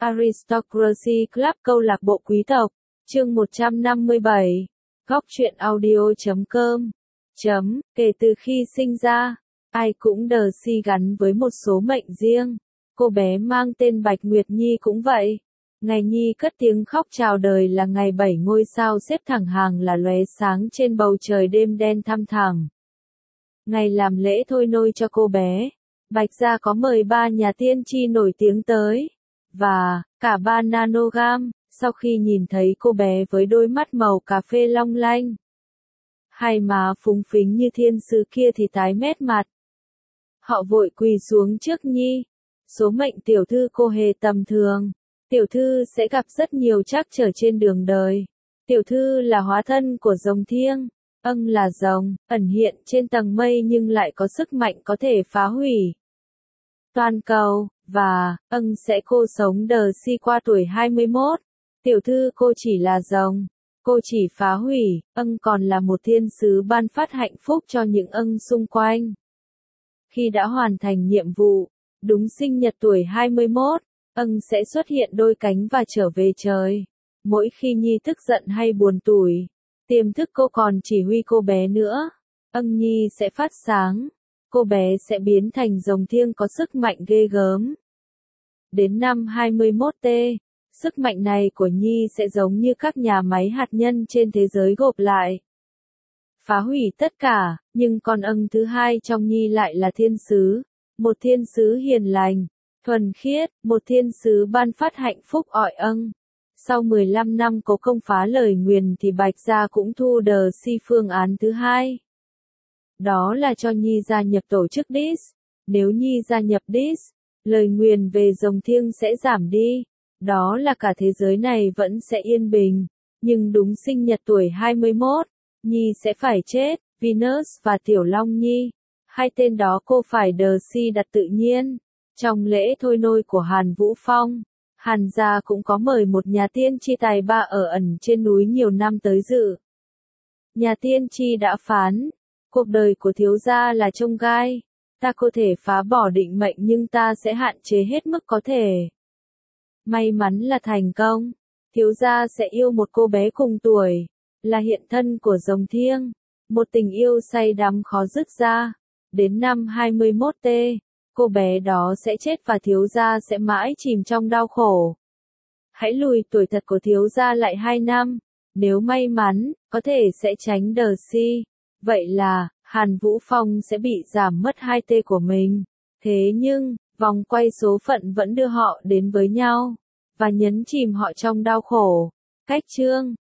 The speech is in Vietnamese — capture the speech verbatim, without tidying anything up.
Aristocracy Club câu lạc bộ quý tộc, chương một trăm năm mươi bảy, góc truyện audio chấm com. Chấm, kể từ khi sinh ra, ai cũng đờ si gắn với một số mệnh riêng. Cô bé mang tên Bạch Nguyệt Nhi cũng vậy. Ngày Nhi cất tiếng khóc chào đời là ngày bảy ngôi sao xếp thẳng hàng là lóe sáng trên bầu trời đêm đen thăm thẳm. Ngày làm lễ thôi nôi cho cô bé, Bạch gia có mời ba nhà tiên tri nổi tiếng tới. Và, cả ba nanogam, sau khi nhìn thấy cô bé với đôi mắt màu cà phê long lanh, hai má phúng phính như thiên sứ kia thì tái mét mặt. Họ vội quỳ xuống trước Nhi. Số mệnh tiểu thư cô hề tầm thường. Tiểu thư sẽ gặp rất nhiều trắc trở trên đường đời. Tiểu thư là hóa thân của rồng thiêng. Âng là rồng, ẩn hiện trên tầng mây nhưng lại có sức mạnh có thể phá hủy toàn cầu. Và, âng sẽ cô sống đờ si qua tuổi hai mươi mốt. Tiểu thư cô chỉ là rồng. Cô chỉ phá hủy, âng còn là một thiên sứ ban phát hạnh phúc cho những âng xung quanh. Khi đã hoàn thành nhiệm vụ, đúng sinh nhật tuổi hai mươi mốt, âng sẽ xuất hiện đôi cánh và trở về trời. Mỗi khi Nhi tức giận hay buồn tủi, tiềm thức cô còn chỉ huy cô bé nữa. Âng Nhi sẽ phát sáng. Cô bé sẽ biến thành rồng thiêng có sức mạnh ghê gớm. Đến năm hai mươi mốt T, sức mạnh này của Nhi sẽ giống như các nhà máy hạt nhân trên thế giới gộp lại. Phá hủy tất cả, nhưng con âng thứ hai trong Nhi lại là thiên sứ. Một thiên sứ hiền lành, thuần khiết, một thiên sứ ban phát hạnh phúc ọi âng. Sau mười lăm năm cố công phá lời nguyền thì Bạch gia cũng thu đờ si phương án thứ hai. Đó là cho Nhi gia nhập tổ chức đê i ét. Nếu Nhi gia nhập đê i ét, lời nguyền về rồng thiêng sẽ giảm đi. Đó là cả thế giới này vẫn sẽ yên bình. Nhưng đúng sinh nhật tuổi hai mươi mốt, Nhi sẽ phải chết. Venus và Tiểu Long Nhi, hai tên đó cô phải đờ si đặt tự nhiên. Trong lễ thôi nôi của Hàn Vũ Phong, Hàn gia cũng có mời một nhà tiên tri tài ba ở ẩn trên núi nhiều năm tới dự. Nhà tiên tri đã phán, cuộc đời của thiếu gia là chông gai. Ta có thể phá bỏ định mệnh nhưng ta sẽ hạn chế hết mức có thể. May mắn là thành công. Thiếu gia sẽ yêu một cô bé cùng tuổi, là hiện thân của rồng thiêng. Một tình yêu say đắm khó dứt ra. Đến năm hai mươi mốt T, cô bé đó sẽ chết và thiếu gia sẽ mãi chìm trong đau khổ. Hãy lùi tuổi thật của thiếu gia lại hai năm. Nếu may mắn, có thể sẽ tránh đờ si. Vậy là, Hàn Vũ Phong sẽ bị giảm mất hai T của mình. Thế nhưng, vòng quay số phận vẫn đưa họ đến với nhau, và nhấn chìm họ trong đau khổ. Cách chương